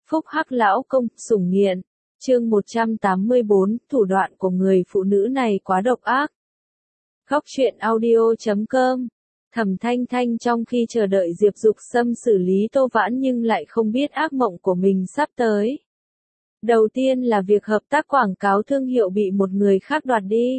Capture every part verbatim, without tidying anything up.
Phúc hắc lão công, sủng nghiện. Chương một trăm tám mươi bốn, thủ đoạn của người phụ nữ này quá độc ác. Góc truyện audio chấm com. Thẩm Thanh Thanh trong khi chờ đợi Diệp Dục Sâm xử lý Tô Vãn nhưng lại không biết ác mộng của mình sắp tới. Đầu tiên là việc hợp tác quảng cáo thương hiệu bị một người khác đoạt đi.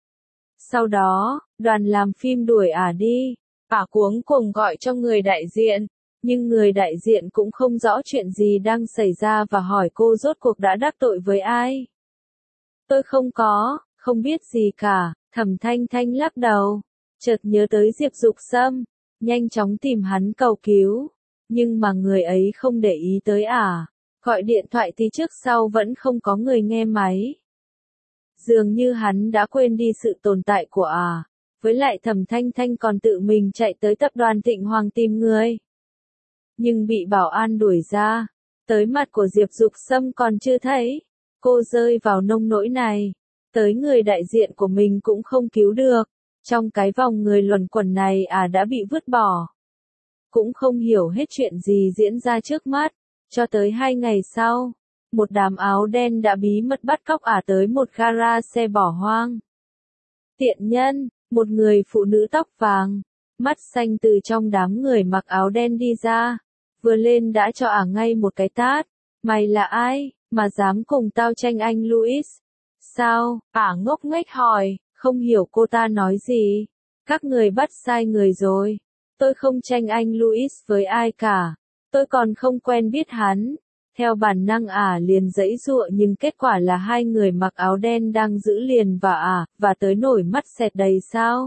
Sau đó, đoàn làm phim đuổi ả đi. Ả cuống cuồng gọi cho người đại diện, nhưng người đại diện cũng không rõ chuyện gì đang xảy ra và hỏi cô rốt cuộc đã đắc tội với ai. Tôi không có, không biết gì cả, Thẩm Thanh Thanh lắc đầu, chợt nhớ tới Diệp Dục Sâm, nhanh chóng tìm hắn cầu cứu, nhưng mà người ấy không để ý tới ả, gọi điện thoại thì trước sau vẫn không có người nghe máy. Dường như hắn đã quên đi sự tồn tại của ả, với lại Thẩm Thanh Thanh còn tự mình chạy tới tập đoàn Thịnh Hoàng tìm người. Nhưng bị bảo an đuổi ra, tới mặt của Diệp Dục Sâm còn chưa thấy, cô rơi vào nông nỗi này, tới người đại diện của mình cũng không cứu được, trong cái vòng người luẩn quẩn này à đã bị vứt bỏ. Cũng không hiểu hết chuyện gì diễn ra trước mắt, cho tới hai ngày sau, một đám áo đen đã bí mật bắt cóc ả tới một gara xe bỏ hoang. Tiện nhân, một người phụ nữ tóc vàng, mắt xanh từ trong đám người mặc áo đen đi ra, vừa lên đã cho ả ngay một cái tát. Mày là ai, mà dám cùng tao tranh anh Louis? Sao? Ả ngốc nghếch hỏi, không hiểu cô ta nói gì. Các người bắt sai người rồi. Tôi không tranh anh Louis với ai cả. Tôi còn không quen biết hắn. Theo bản năng ả liền giãy giụa nhưng kết quả là hai người mặc áo đen đang giữ liền vào ả, và tới nổi mắt xẹt đầy sao.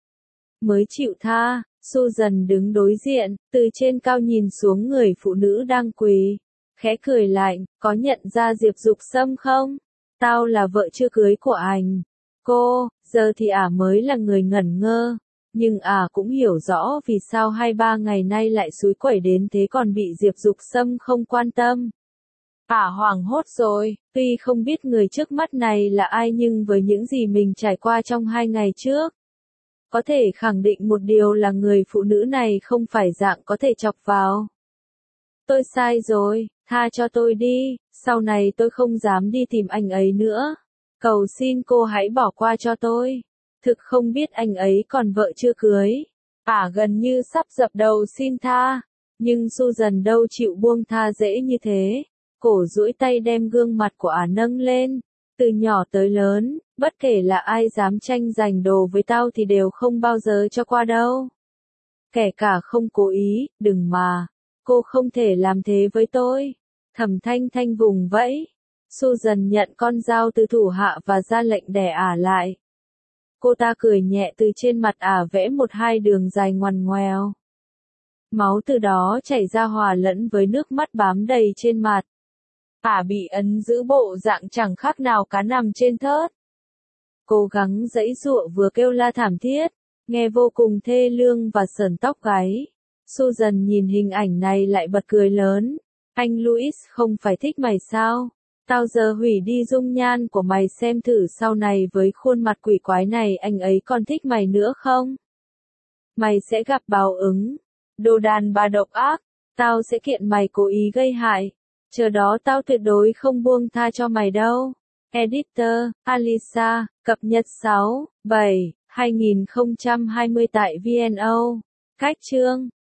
Mới chịu tha. Susan đứng đối diện, từ trên cao nhìn xuống người phụ nữ đang quỳ, khẽ cười lạnh, có nhận ra Diệp Dục Sâm không? Tao là vợ chưa cưới của anh. Cô, giờ thì ả mới là người ngẩn ngơ, nhưng ả cũng hiểu rõ vì sao hai ba ngày nay lại xúi quẩy đến thế còn bị Diệp Dục Sâm không quan tâm. Ả hoảng hốt rồi, tuy không biết người trước mắt này là ai nhưng với những gì mình trải qua trong hai ngày trước, có thể khẳng định một điều là người phụ nữ này không phải dạng có thể chọc vào. Tôi sai rồi, tha cho tôi đi, sau này tôi không dám đi tìm anh ấy nữa. Cầu xin cô hãy bỏ qua cho tôi. Thực không biết anh ấy còn vợ chưa cưới. Ả gần như sắp dập đầu xin tha, nhưng Susan đâu chịu buông tha dễ như thế. Cổ duỗi tay đem gương mặt của ả nâng lên, từ nhỏ tới lớn. Bất kể là ai dám tranh giành đồ với tao thì đều không bao giờ cho qua đâu. Kể cả không cố ý, đừng mà. Cô không thể làm thế với tôi. Thẩm Thanh Thanh vùng vẫy. Susan nhận con dao từ thủ hạ và ra lệnh đè ả lại. Cô ta cười nhẹ từ trên mặt ả vẽ một hai đường dài ngoằn ngoèo. Máu từ đó chảy ra hòa lẫn với nước mắt bám đầy trên mặt. Ả bị ấn giữ bộ dạng chẳng khác nào cá nằm trên thớt. Cố gắng giãy giụa vừa kêu la thảm thiết, nghe vô cùng thê lương và sởn tóc gáy. Susan nhìn hình ảnh này lại bật cười lớn. Anh Louis không phải thích mày sao? Tao giờ hủy đi dung nhan của mày xem thử sau này với khuôn mặt quỷ quái này anh ấy còn thích mày nữa không? Mày sẽ gặp báo ứng. Đồ đàn bà độc ác. Tao sẽ kiện mày cố ý gây hại. Chờ đó tao tuyệt đối không buông tha cho mày đâu. Editor, Alisa, cập nhật sáu, bảy, hai nghìn không trăm hai mươi tại vê en o. Cách chương